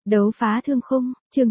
Đấu phá thương khung, chương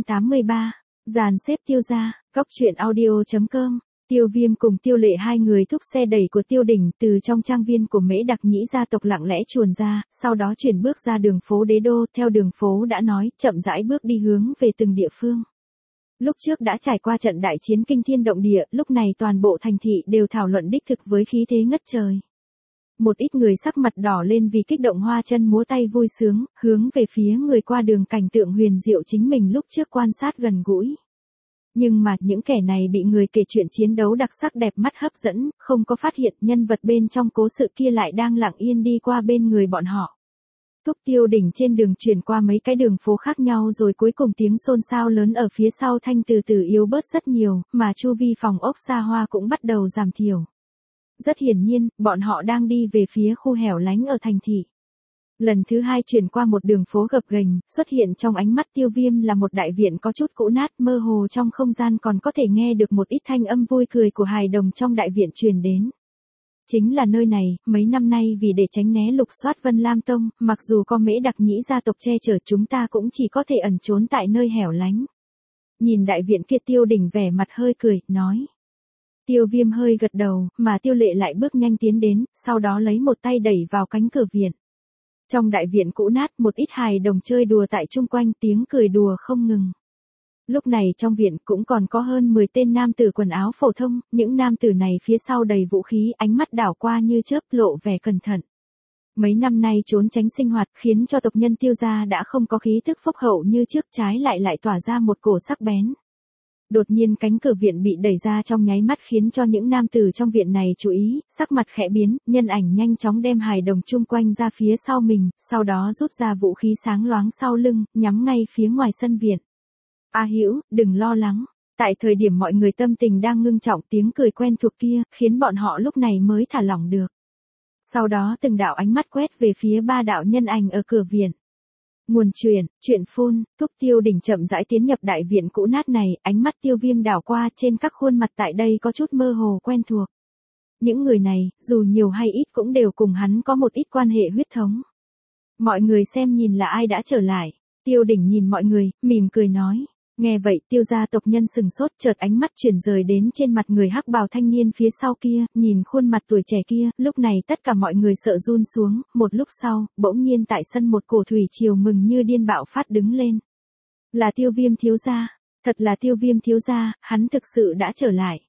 683, dàn xếp Tiêu gia, Cóc truyện audio.com. Tiêu Viêm cùng Tiêu Lệ hai người thúc xe đẩy của Tiêu Đình từ trong trang viên của Mễ Đặc Nhĩ gia tộc lặng lẽ chuồn ra, sau đó chuyển bước ra đường phố Đế Đô, theo đường phố đã nói, chậm rãi bước đi hướng về từng địa phương. Lúc trước đã trải qua trận đại chiến kinh thiên động địa, lúc này toàn bộ thành thị đều thảo luận đích thực với khí thế ngất trời. Một ít người sắc mặt đỏ lên vì kích động hoa chân múa tay vui sướng, hướng về phía người qua đường cảnh tượng huyền diệu chính mình lúc trước quan sát gần gũi. Nhưng mà những kẻ này bị người kể chuyện chiến đấu đặc sắc đẹp mắt hấp dẫn, không có phát hiện nhân vật bên trong cố sự kia lại đang lặng yên đi qua bên người bọn họ. Thúc Tiêu Đỉnh trên đường chuyển qua mấy cái đường phố khác nhau rồi cuối cùng tiếng xôn xao lớn ở phía sau thanh từ từ yếu bớt rất nhiều, mà chu vi phòng ốc xa hoa cũng bắt đầu giảm thiểu. Rất hiển nhiên, bọn họ đang đi về phía khu hẻo lánh ở thành thị. Lần thứ hai chuyển qua một đường phố gập ghềnh, xuất hiện trong ánh mắt Tiêu Viêm là một đại viện có chút cũ nát, mơ hồ trong không gian còn có thể nghe được một ít thanh âm vui cười của hài đồng trong đại viện truyền đến. Chính là nơi này, mấy năm nay vì để tránh né lục soát Vân Lam Tông, mặc dù có Mễ Đặc Nhĩ gia tộc che chở chúng ta cũng chỉ có thể ẩn trốn tại nơi hẻo lánh. Nhìn đại viện kia Tiêu Đình vẻ mặt hơi cười, nói. Tiêu Viêm hơi gật đầu, mà Tiêu Lệ lại bước nhanh tiến đến, sau đó lấy một tay đẩy vào cánh cửa viện. Trong đại viện cũ nát một ít hài đồng chơi đùa tại chung quanh tiếng cười đùa không ngừng. Lúc này trong viện cũng còn có hơn 10 tên nam tử quần áo phổ thông, những nam tử này phía sau đầy vũ khí, ánh mắt đảo qua như chớp lộ vẻ cẩn thận. Mấy năm nay trốn tránh sinh hoạt khiến cho tộc nhân Tiêu gia đã không có khí thức phúc hậu như trước, trái lại tỏa ra một cổ sắc bén. Đột nhiên cánh cửa viện bị đẩy ra trong nháy mắt khiến cho những nam tử trong viện này chú ý, sắc mặt khẽ biến, nhân ảnh nhanh chóng đem hài đồng chung quanh ra phía sau mình, sau đó rút ra vũ khí sáng loáng sau lưng, nhắm ngay phía ngoài sân viện. A Hữu, đừng lo lắng. Tại thời điểm mọi người tâm tình đang ngưng trọng, tiếng cười quen thuộc kia, khiến bọn họ lúc này mới thả lỏng được. Sau đó từng đạo ánh mắt quét về phía ba đạo nhân ảnh ở cửa viện. Nguồn chuyện phun, Thúc Tiêu Đỉnh chậm rãi tiến nhập đại viện cũ nát này, ánh mắt Tiêu Viêm đảo qua trên các khuôn mặt tại đây có chút mơ hồ quen thuộc. Những người này, dù nhiều hay ít cũng đều cùng hắn có một ít quan hệ huyết thống. Mọi người xem nhìn là ai đã trở lại. Tiêu Đỉnh nhìn mọi người, mỉm cười nói. Nghe vậy Tiêu gia tộc nhân sừng sốt, chợt ánh mắt chuyển rời đến trên mặt người hắc bào thanh niên phía sau kia, nhìn khuôn mặt tuổi trẻ kia, lúc này tất cả mọi người sợ run xuống, một lúc sau, bỗng nhiên tại sân một cổ thủy triều mừng như điên bạo phát đứng lên. Là Tiêu Viêm thiếu gia, thật là Tiêu Viêm thiếu gia, hắn thực sự đã trở lại.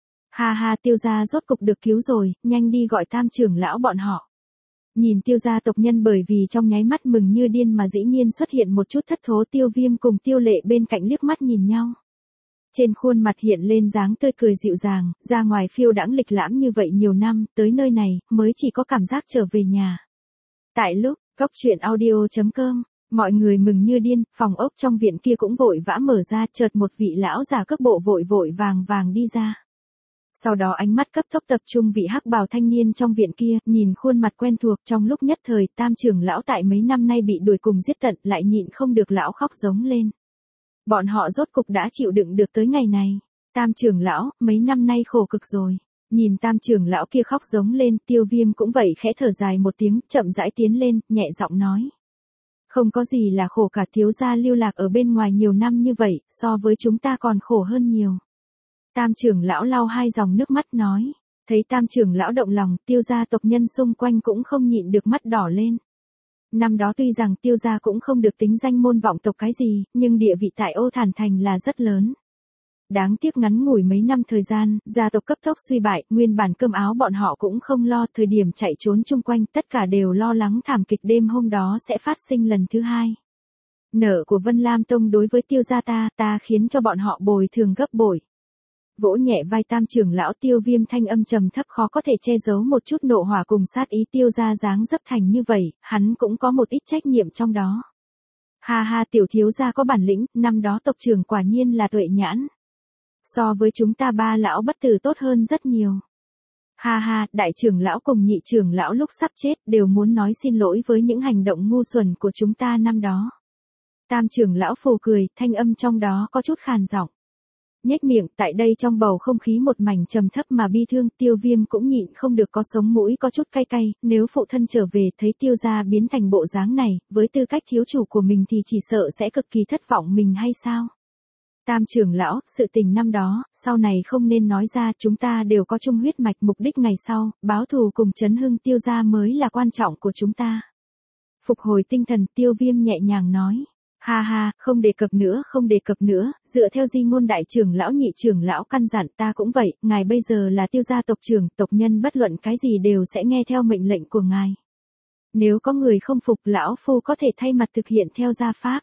Ha ha, Tiêu gia rốt cục được cứu rồi, nhanh đi gọi Tam trưởng lão bọn họ. Nhìn Tiêu gia tộc nhân bởi vì trong nháy mắt mừng như điên mà dĩ nhiên xuất hiện một chút thất thố, Tiêu Viêm cùng Tiêu Lệ bên cạnh liếc mắt nhìn nhau. Trên khuôn mặt hiện lên dáng tươi cười dịu dàng, ra ngoài phiêu đãng lịch lãm như vậy nhiều năm, tới nơi này, mới chỉ có cảm giác trở về nhà. Tại lúc, Cóc truyện audio.com, mọi người mừng như điên, phòng ốc trong viện kia cũng vội vã mở ra, chợt một vị lão già cước bộ vội vàng đi ra. Sau đó ánh mắt cấp tốc tập trung vị hắc bào thanh niên trong viện kia, nhìn khuôn mặt quen thuộc, trong lúc nhất thời Tam trưởng lão tại mấy năm nay bị đuổi cùng giết tận, lại nhịn không được lão khóc giống lên. Bọn họ rốt cục đã chịu đựng được tới ngày này. Tam trưởng lão, mấy năm nay khổ cực rồi. Nhìn Tam trưởng lão kia khóc giống lên, Tiêu Viêm cũng vậy khẽ thở dài một tiếng, chậm rãi tiến lên, nhẹ giọng nói. Không có gì là khổ cả, thiếu gia lưu lạc ở bên ngoài nhiều năm như vậy, so với chúng ta còn khổ hơn nhiều. Tam trưởng lão lau hai dòng nước mắt nói. Thấy Tam trưởng lão động lòng, Tiêu gia tộc nhân xung quanh cũng không nhịn được mắt đỏ lên. Năm đó tuy rằng Tiêu gia cũng không được tính danh môn vọng tộc cái gì, nhưng địa vị tại Ô Thản Thành là rất lớn. Đáng tiếc ngắn ngủi mấy năm thời gian, gia tộc cấp tốc suy bại, nguyên bản cơm áo bọn họ cũng không lo, thời điểm chạy trốn chung quanh tất cả đều lo lắng thảm kịch đêm hôm đó sẽ phát sinh lần thứ hai. Nợ của Vân Lam Tông đối với Tiêu gia ta khiến cho bọn họ bồi thường gấp bội. Vỗ nhẹ vai Tam trưởng lão, Tiêu Viêm thanh âm trầm thấp khó có thể che giấu một chút nộ hỏa cùng sát ý. Tiêu gia dáng dấp thành như vậy, hắn cũng có một ít trách nhiệm trong đó. Ha ha, tiểu thiếu gia có bản lĩnh, năm đó tộc trưởng quả nhiên là tuệ nhãn. So với chúng ta ba lão bất tử tốt hơn rất nhiều. Ha ha, đại trưởng lão cùng nhị trưởng lão lúc sắp chết đều muốn nói xin lỗi với những hành động ngu xuẩn của chúng ta năm đó. Tam trưởng lão phù cười, thanh âm trong đó có chút khàn giọng. Nhếch miệng, tại đây trong bầu không khí một mảnh trầm thấp mà bi thương, Tiêu Viêm cũng nhịn không được có sống mũi có chút cay cay, nếu phụ thân trở về thấy Tiêu gia biến thành bộ dáng này, với tư cách thiếu chủ của mình thì chỉ sợ sẽ cực kỳ thất vọng mình hay sao? Tam trưởng lão, sự tình năm đó, sau này không nên nói ra, chúng ta đều có chung huyết mạch, mục đích ngày sau, báo thù cùng chấn hưng Tiêu gia mới là quan trọng của chúng ta. Phục hồi tinh thần, Tiêu Viêm nhẹ nhàng nói. Ha ha, không đề cập nữa, không đề cập nữa, dựa theo di ngôn đại trưởng lão nhị trưởng lão căn dặn ta cũng vậy, ngài bây giờ là Tiêu gia tộc trưởng, tộc nhân bất luận cái gì đều sẽ nghe theo mệnh lệnh của ngài. Nếu có người không phục, lão phu có thể thay mặt thực hiện theo gia pháp.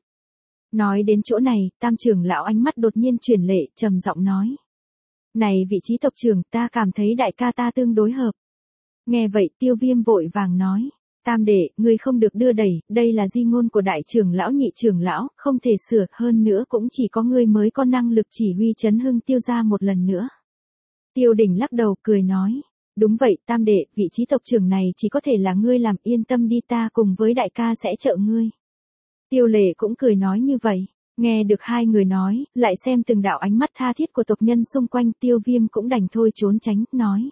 Nói đến chỗ này, tam trưởng lão ánh mắt đột nhiên chuyển lệ, trầm giọng nói. Này vị trí tộc trưởng, ta cảm thấy đại ca ta tương đối hợp. Nghe vậy, Tiêu Viêm vội vàng nói. Tam đệ, ngươi không được đưa đẩy, đây là di ngôn của đại trưởng lão nhị trưởng lão, không thể sửa, hơn nữa cũng chỉ có ngươi mới có năng lực chỉ huy chấn hưng Tiêu gia một lần nữa. Tiêu Đình lắc đầu cười nói, đúng vậy, tam đệ, vị trí tộc trưởng này chỉ có thể là ngươi làm, yên tâm đi, ta cùng với đại ca sẽ trợ ngươi. Tiêu Lệ cũng cười nói như vậy, nghe được hai người nói, lại xem từng đạo ánh mắt tha thiết của tộc nhân xung quanh, Tiêu Viêm cũng đành thôi trốn tránh, nói.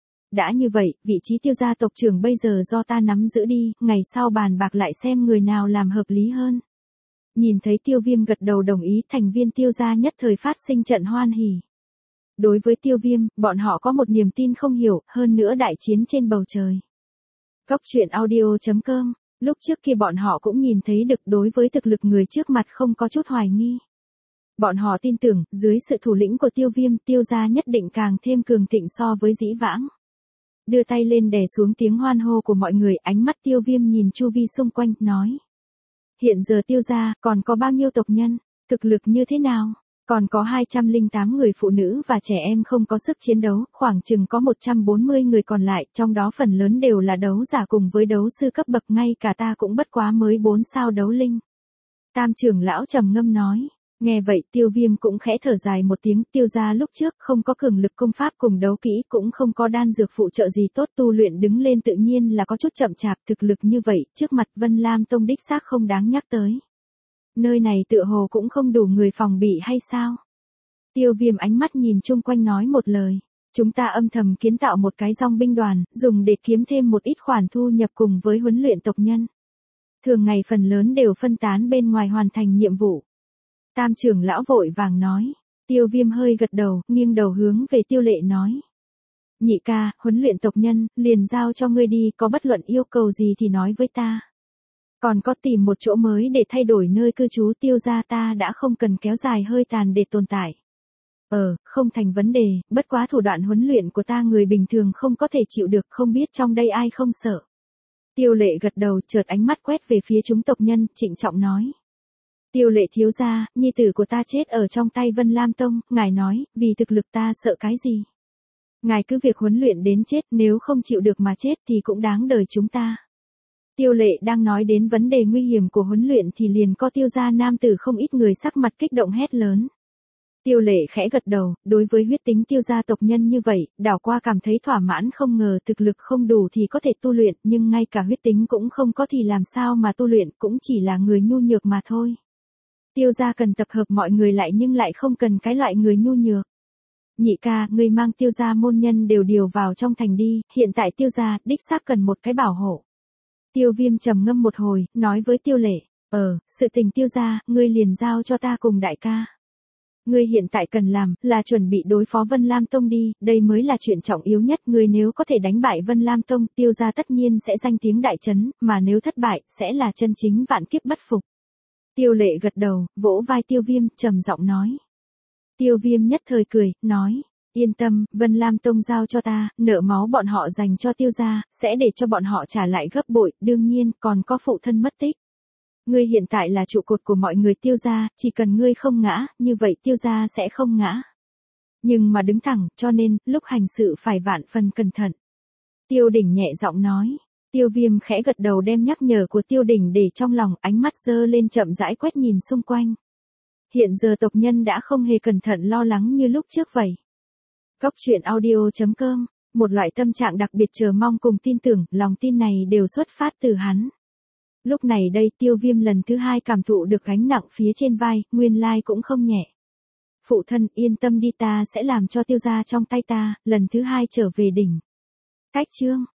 Đã như vậy, vị trí Tiêu gia tộc trưởng bây giờ do ta nắm giữ đi, ngày sau bàn bạc lại xem người nào làm hợp lý hơn. Nhìn thấy Tiêu Viêm gật đầu đồng ý, thành viên Tiêu gia nhất thời phát sinh trận hoan hỉ. Đối với Tiêu Viêm, bọn họ có một niềm tin không hiểu, hơn nữa đại chiến trên bầu trời. Góc truyện audio.com, lúc trước kia bọn họ cũng nhìn thấy được, đối với thực lực người trước mặt không có chút hoài nghi. Bọn họ tin tưởng, dưới sự thủ lĩnh của Tiêu Viêm, Tiêu gia nhất định càng thêm cường thịnh so với dĩ vãng. Đưa tay lên đè xuống tiếng hoan hô của mọi người, ánh mắt Tiêu Viêm nhìn chu vi xung quanh, nói. Hiện giờ Tiêu gia, còn có bao nhiêu tộc nhân, thực lực như thế nào? Còn có 208 người phụ nữ và trẻ em không có sức chiến đấu, khoảng chừng có 140 người còn lại, trong đó phần lớn đều là đấu giả cùng với đấu sư cấp bậc, ngay cả ta cũng bất quá mới 4 sao đấu linh. Tam trưởng lão trầm ngâm nói. Nghe vậy, Tiêu Viêm cũng khẽ thở dài một tiếng, Tiêu gia lúc trước không có cường lực công pháp cùng đấu kỹ, cũng không có đan dược phụ trợ gì tốt, tu luyện đứng lên tự nhiên là có chút chậm chạp, thực lực như vậy, trước mặt Vân Lam Tông đích xác không đáng nhắc tới. Nơi này tựa hồ cũng không đủ người phòng bị hay sao? Tiêu Viêm ánh mắt nhìn chung quanh nói một lời. Chúng ta âm thầm kiến tạo một cái dòng binh đoàn, dùng để kiếm thêm một ít khoản thu nhập cùng với huấn luyện tộc nhân. Thường ngày phần lớn đều phân tán bên ngoài hoàn thành nhiệm vụ. Tam trưởng lão vội vàng nói. Tiêu Viêm hơi gật đầu, nghiêng đầu hướng về Tiêu Lệ nói. Nhị ca, huấn luyện tộc nhân, liền giao cho ngươi đi, có bất luận yêu cầu gì thì nói với ta. Còn có tìm một chỗ mới để thay đổi nơi cư trú, Tiêu gia ta đã không cần kéo dài hơi tàn để tồn tại. Không thành vấn đề, bất quá thủ đoạn huấn luyện của ta người bình thường không có thể chịu được, không biết trong đây ai không sợ. Tiêu Lệ gật đầu, chợt ánh mắt quét về phía chúng tộc nhân, trịnh trọng nói. Tiêu Lệ thiếu gia, nhi tử của ta chết ở trong tay Vân Lam Tông, ngài nói, vì thực lực ta sợ cái gì? Ngài cứ việc huấn luyện đến chết, nếu không chịu được mà chết thì cũng đáng đời chúng ta. Tiêu Lệ đang nói đến vấn đề nguy hiểm của huấn luyện thì liền có Tiêu gia nam tử không ít người sắc mặt kích động hét lớn. Tiêu Lệ khẽ gật đầu, đối với huyết tính Tiêu gia tộc nhân như vậy, đảo qua cảm thấy thỏa mãn, không ngờ thực lực không đủ thì có thể tu luyện, nhưng ngay cả huyết tính cũng không có thì làm sao mà tu luyện, cũng chỉ là người nhu nhược mà thôi. Tiêu gia cần tập hợp mọi người lại nhưng lại không cần cái loại người nhu nhược. Nhị ca, ngươi mang Tiêu gia môn nhân đều điều vào trong thành đi, hiện tại Tiêu gia đích xác cần một cái bảo hộ. Tiêu Viêm trầm ngâm một hồi, nói với Tiêu Lệ, sự tình Tiêu gia, ngươi liền giao cho ta cùng đại ca. Ngươi hiện tại cần làm, là chuẩn bị đối phó Vân Lam Tông đi, đây mới là chuyện trọng yếu nhất, ngươi nếu có thể đánh bại Vân Lam Tông, Tiêu gia tất nhiên sẽ danh tiếng đại chấn, mà nếu thất bại, sẽ là chân chính vạn kiếp bất phục. Tiêu Lệ gật đầu, vỗ vai Tiêu Viêm, trầm giọng nói. Tiêu Viêm nhất thời cười, nói. Yên tâm, Vân Lam Tông giao cho ta, nợ máu bọn họ dành cho Tiêu gia, sẽ để cho bọn họ trả lại gấp bội, đương nhiên, còn có phụ thân mất tích. Ngươi hiện tại là trụ cột của mọi người Tiêu gia, chỉ cần ngươi không ngã, như vậy Tiêu gia sẽ không ngã. Nhưng mà đứng thẳng, cho nên, lúc hành sự phải vạn phần cẩn thận. Tiêu Đỉnh nhẹ giọng nói. Tiêu Viêm khẽ gật đầu đem nhắc nhở của Tiêu Đỉnh để trong lòng, ánh mắt dơ lên chậm rãi quét nhìn xung quanh. Hiện giờ tộc nhân đã không hề cẩn thận lo lắng như lúc trước vậy. Góc truyện audio.com, một loại tâm trạng đặc biệt chờ mong cùng tin tưởng, lòng tin này đều xuất phát từ hắn. Lúc này đây Tiêu Viêm lần thứ hai cảm thụ được gánh nặng phía trên vai, nguyên lai cũng không nhẹ. phụ thân yên tâm đi ta sẽ làm cho tiêu gia trong tay ta, lần thứ hai trở về đỉnh. Cách chương